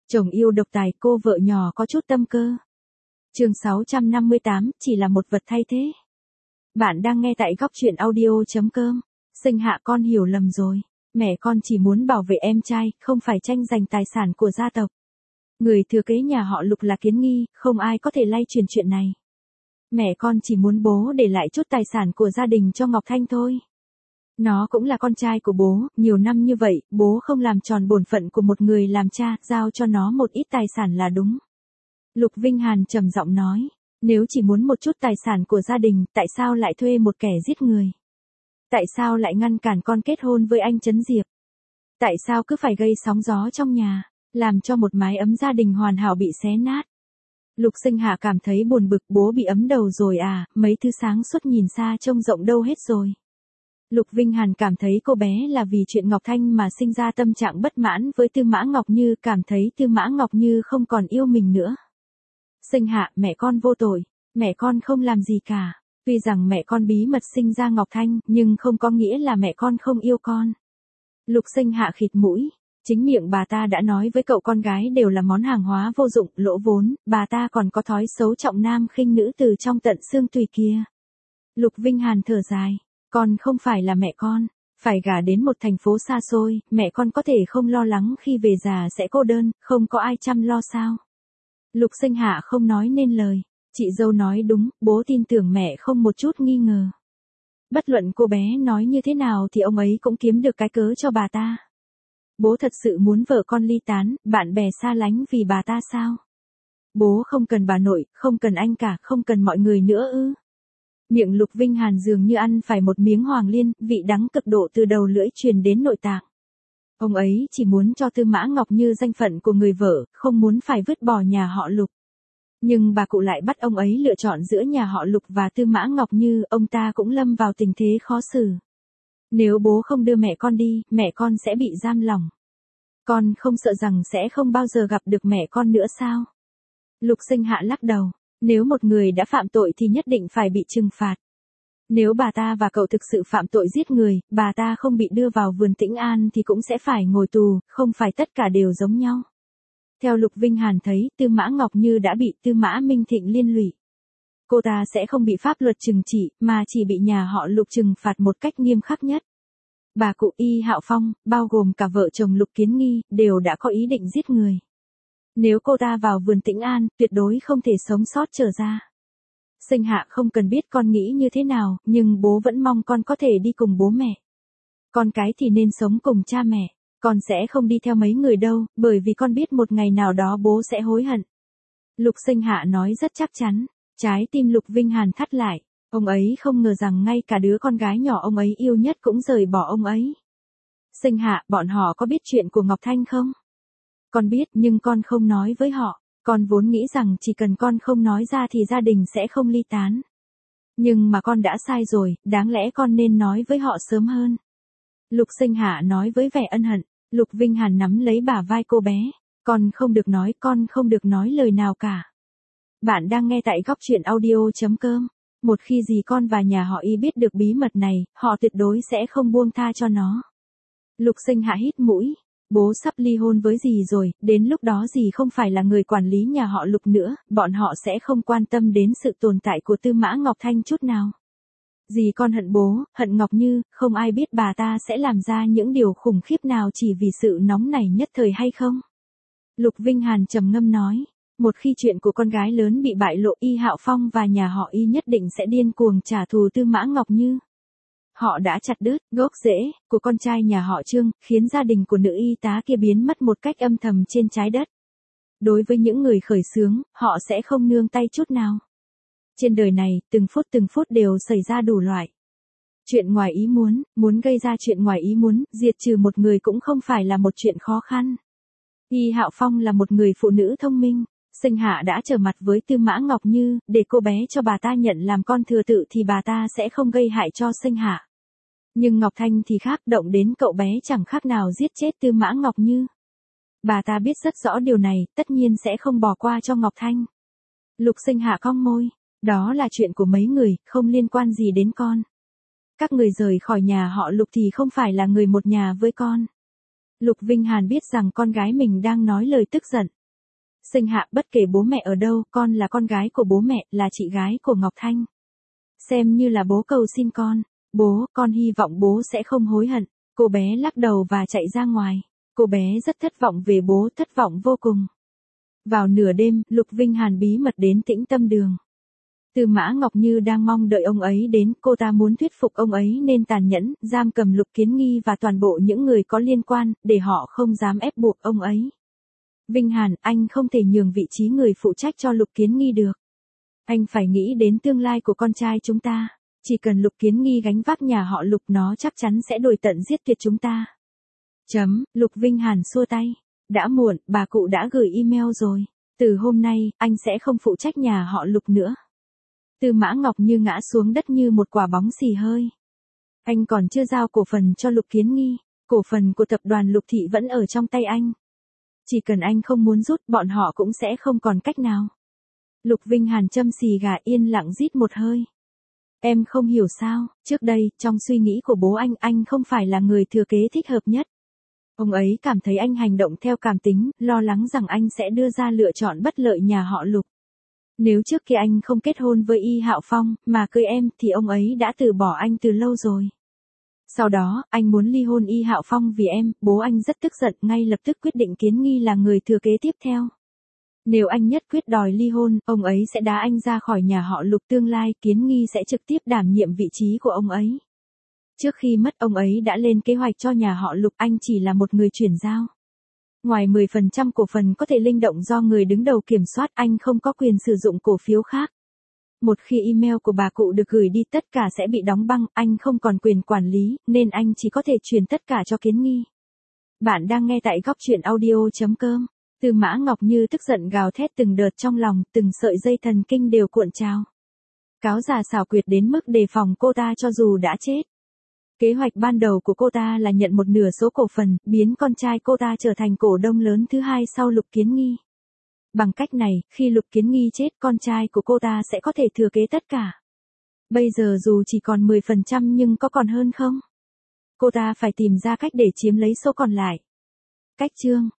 Chồng yêu độc tài, cô vợ nhỏ có chút tâm cơ. Chương 658, chỉ là một vật thay thế. Bạn đang nghe tại góc truyện audio.com. Sinh Hạ, con hiểu lầm rồi. Mẹ con chỉ muốn bảo vệ em trai, không phải tranh giành tài sản của gia tộc. Người thừa kế nhà họ Lục là Kiến Nghi, không ai có thể lay truyền chuyện này. Mẹ con chỉ muốn bố để lại chút tài sản của gia đình cho Ngọc Thanh thôi. Nó cũng là con trai của bố, nhiều năm như vậy, bố không làm tròn bổn phận của một người làm cha, giao cho nó một ít tài sản là đúng. Lục Vinh Hàn trầm giọng nói, nếu chỉ muốn một chút tài sản của gia đình, tại sao lại thuê một kẻ giết người? Tại sao lại ngăn cản con kết hôn với anh Trấn Diệp? Tại sao cứ phải gây sóng gió trong nhà, làm cho một mái ấm gia đình hoàn hảo bị xé nát? Lục Sinh Hạ cảm thấy buồn bực, bố bị ấm đầu rồi à, mấy thứ sáng suốt nhìn xa trông rộng đâu hết rồi. Lục Vinh Hàn cảm thấy cô bé là vì chuyện Ngọc Thanh mà sinh ra tâm trạng bất mãn với Tư Mã Ngọc Như, cảm thấy Tư Mã Ngọc Như không còn yêu mình nữa. Sinh Hạ, mẹ con vô tội, mẹ con không làm gì cả. Tuy rằng mẹ con bí mật sinh ra Ngọc Thanh, nhưng không có nghĩa là mẹ con không yêu con. Lục Sinh Hạ khịt mũi, chính miệng bà ta đã nói với cậu con gái đều là món hàng hóa vô dụng, lỗ vốn, bà ta còn có thói xấu trọng nam khinh nữ từ trong tận xương tùy kia. Lục Vinh Hàn thở dài, con không phải là mẹ con, phải gả đến một thành phố xa xôi, mẹ con có thể không lo lắng khi về già sẽ cô đơn, không có ai chăm lo sao? Lục Sinh Hạ không nói nên lời. Chị dâu nói đúng, bố tin tưởng mẹ không một chút nghi ngờ. Bất luận cô bé nói như thế nào thì ông ấy cũng kiếm được cái cớ cho bà ta. Bố thật sự muốn vợ con ly tán, bạn bè xa lánh vì bà ta sao? Bố không cần bà nội, không cần anh cả, không cần mọi người nữa ư? Miệng Lục Vinh Hàn dường như ăn phải một miếng hoàng liên, vị đắng cực độ từ đầu lưỡi truyền đến nội tạng. Ông ấy chỉ muốn cho Tư Mã Ngọc Như danh phận của người vợ, không muốn phải vứt bỏ nhà họ Lục. Nhưng bà cụ lại bắt ông ấy lựa chọn giữa nhà họ Lục và Tư Mã Ngọc Như, ông ta cũng lâm vào tình thế khó xử. Nếu bố không đưa mẹ con đi, mẹ con sẽ bị giam lỏng. Con không sợ rằng sẽ không bao giờ gặp được mẹ con nữa sao? Lục Sinh Hạ lắc đầu, nếu một người đã phạm tội thì nhất định phải bị trừng phạt. Nếu bà ta và cậu thực sự phạm tội giết người, bà ta không bị đưa vào vườn Tĩnh An thì cũng sẽ phải ngồi tù, không phải tất cả đều giống nhau. Theo Lục Vinh Hàn thấy, Tư Mã Ngọc Như đã bị Tư Mã Minh Thịnh liên lụy. Cô ta sẽ không bị pháp luật trừng trị, mà chỉ bị nhà họ Lục trừng phạt một cách nghiêm khắc nhất. Bà cụ Y Hạo Phong, bao gồm cả vợ chồng Lục Kiến Nghi, đều đã có ý định giết người. Nếu cô ta vào vườn Tĩnh An, tuyệt đối không thể sống sót trở ra. Sinh Hạ không cần biết con nghĩ như thế nào, nhưng bố vẫn mong con có thể đi cùng bố mẹ. Con cái thì nên sống cùng cha mẹ. Con sẽ không đi theo mấy người đâu, bởi vì con biết một ngày nào đó bố sẽ hối hận. Lục Sinh Hạ nói rất chắc chắn, trái tim Lục Vinh Hàn thắt lại, ông ấy không ngờ rằng ngay cả đứa con gái nhỏ ông ấy yêu nhất cũng rời bỏ ông ấy. Sinh Hạ, bọn họ có biết chuyện của Ngọc Thanh không? Con biết nhưng con không nói với họ, con vốn nghĩ rằng chỉ cần con không nói ra thì gia đình sẽ không ly tán. Nhưng mà con đã sai rồi, đáng lẽ con nên nói với họ sớm hơn. Lục Sinh Hạ nói với vẻ ân hận. Lục Vinh Hàn nắm lấy bả vai cô bé. Con không được nói lời nào cả. Bạn đang nghe tại góc truyện audio.com. Một khi gì con và nhà họ Y biết được bí mật này, họ tuyệt đối sẽ không buông tha cho nó. Lục Sinh Hạ hít mũi. Bố sắp ly hôn với dì rồi, đến lúc đó dì không phải là người quản lý nhà họ Lục nữa, bọn họ sẽ không quan tâm đến sự tồn tại của Tư Mã Ngọc Thanh chút nào. Dì con hận bố, hận Ngọc Như, không ai biết bà ta sẽ làm ra những điều khủng khiếp nào chỉ vì sự nóng nảy nhất thời hay không? Lục Vinh Hàn trầm ngâm nói, một khi chuyện của con gái lớn bị bại lộ, Y Hạo Phong và nhà họ Y nhất định sẽ điên cuồng trả thù Tư Mã Ngọc Như. Họ đã chặt đứt gốc rễ của con trai nhà họ Trương, khiến gia đình của nữ y tá kia biến mất một cách âm thầm trên trái đất. Đối với những người khởi xướng, họ sẽ không nương tay chút nào. Trên đời này, từng phút đều xảy ra đủ loại. Chuyện ngoài ý muốn gây ra chuyện ngoài ý muốn, diệt trừ một người cũng không phải là một chuyện khó khăn. Y Hạo Phong là một người phụ nữ thông minh. Sinh Hạ đã trở mặt với Tư Mã Ngọc Như, để cô bé cho bà ta nhận làm con thừa tự thì bà ta sẽ không gây hại cho Sinh Hạ. Nhưng Ngọc Thanh thì khác, động đến cậu bé chẳng khác nào giết chết Tư Mã Ngọc Như. Bà ta biết rất rõ điều này, tất nhiên sẽ không bỏ qua cho Ngọc Thanh. Lục Sinh Hạ cong môi. Đó là chuyện của mấy người, không liên quan gì đến con. Các người rời khỏi nhà họ Lục thì không phải là người một nhà với con. Lục Vinh Hàn biết rằng con gái mình đang nói lời tức giận. Sinh hạ bất kể bố mẹ ở đâu, con là con gái của bố mẹ, là chị gái của Ngọc Thanh. Xem như là bố cầu xin con. Bố, con hy vọng bố sẽ không hối hận. Cô bé lắc đầu và chạy ra ngoài. Cô bé rất thất vọng về bố, thất vọng vô cùng. Vào nửa đêm, Lục Vinh Hàn bí mật đến Tĩnh Tâm Đường. Tư Mã Ngọc Như đang mong đợi ông ấy đến, cô ta muốn thuyết phục ông ấy nên tàn nhẫn, giam cầm Lục Kiến Nghi và toàn bộ những người có liên quan, để họ không dám ép buộc ông ấy. Vinh Hàn, anh không thể nhường vị trí người phụ trách cho Lục Kiến Nghi được. Anh phải nghĩ đến tương lai của con trai chúng ta. Chỉ cần Lục Kiến Nghi gánh vác nhà họ Lục, nó chắc chắn sẽ đuổi tận giết tuyệt chúng ta. Lục Vinh Hàn xua tay. Đã muộn, bà cụ đã gửi email rồi. Từ hôm nay, anh sẽ không phụ trách nhà họ Lục nữa. Tư Mã Ngọc Như ngã xuống đất như một quả bóng xì hơi. Anh còn chưa giao cổ phần cho Lục Kiến Nghi. Cổ phần của tập đoàn Lục Thị vẫn ở trong tay anh. Chỉ cần anh không muốn rút, bọn họ cũng sẽ không còn cách nào. Lục Vinh Hàn châm xì gà yên lặng rít một hơi. Em không hiểu sao, trước đây, trong suy nghĩ của bố anh không phải là người thừa kế thích hợp nhất. Ông ấy cảm thấy anh hành động theo cảm tính, lo lắng rằng anh sẽ đưa ra lựa chọn bất lợi nhà họ Lục. Nếu trước kia anh không kết hôn với Y Hạo Phong, mà cưới em, thì ông ấy đã từ bỏ anh từ lâu rồi. Sau đó, anh muốn ly hôn Y Hạo Phong vì em, bố anh rất tức giận, ngay lập tức quyết định Kiến Nghi là người thừa kế tiếp theo. Nếu anh nhất quyết đòi ly hôn, ông ấy sẽ đá anh ra khỏi nhà họ Lục, tương lai Kiến Nghi sẽ trực tiếp đảm nhiệm vị trí của ông ấy. Trước khi mất, ông ấy đã lên kế hoạch cho nhà họ Lục, anh chỉ là một người chuyển giao. Ngoài 10% cổ phần có thể linh động do người đứng đầu kiểm soát, anh không có quyền sử dụng cổ phiếu khác. Một khi email của bà cụ được gửi đi, tất cả sẽ bị đóng băng, anh không còn quyền quản lý, nên anh chỉ có thể truyền tất cả cho Kiến Nghi. Bạn đang nghe tại góc truyện audio.com. Tư Mã Ngọc Như tức giận gào thét từng đợt trong lòng, từng sợi dây thần kinh đều cuộn trào. Cáo già xảo quyệt đến mức đề phòng cô ta cho dù đã chết. Kế hoạch ban đầu của cô ta là nhận một nửa số cổ phần, biến con trai cô ta trở thành cổ đông lớn thứ hai sau Lục Kiến Nghi. Bằng cách này, khi Lục Kiến Nghi chết, con trai của cô ta sẽ có thể thừa kế tất cả. Bây giờ dù chỉ còn 10% nhưng có còn hơn không? Cô ta phải tìm ra cách để chiếm lấy số còn lại. Cách chương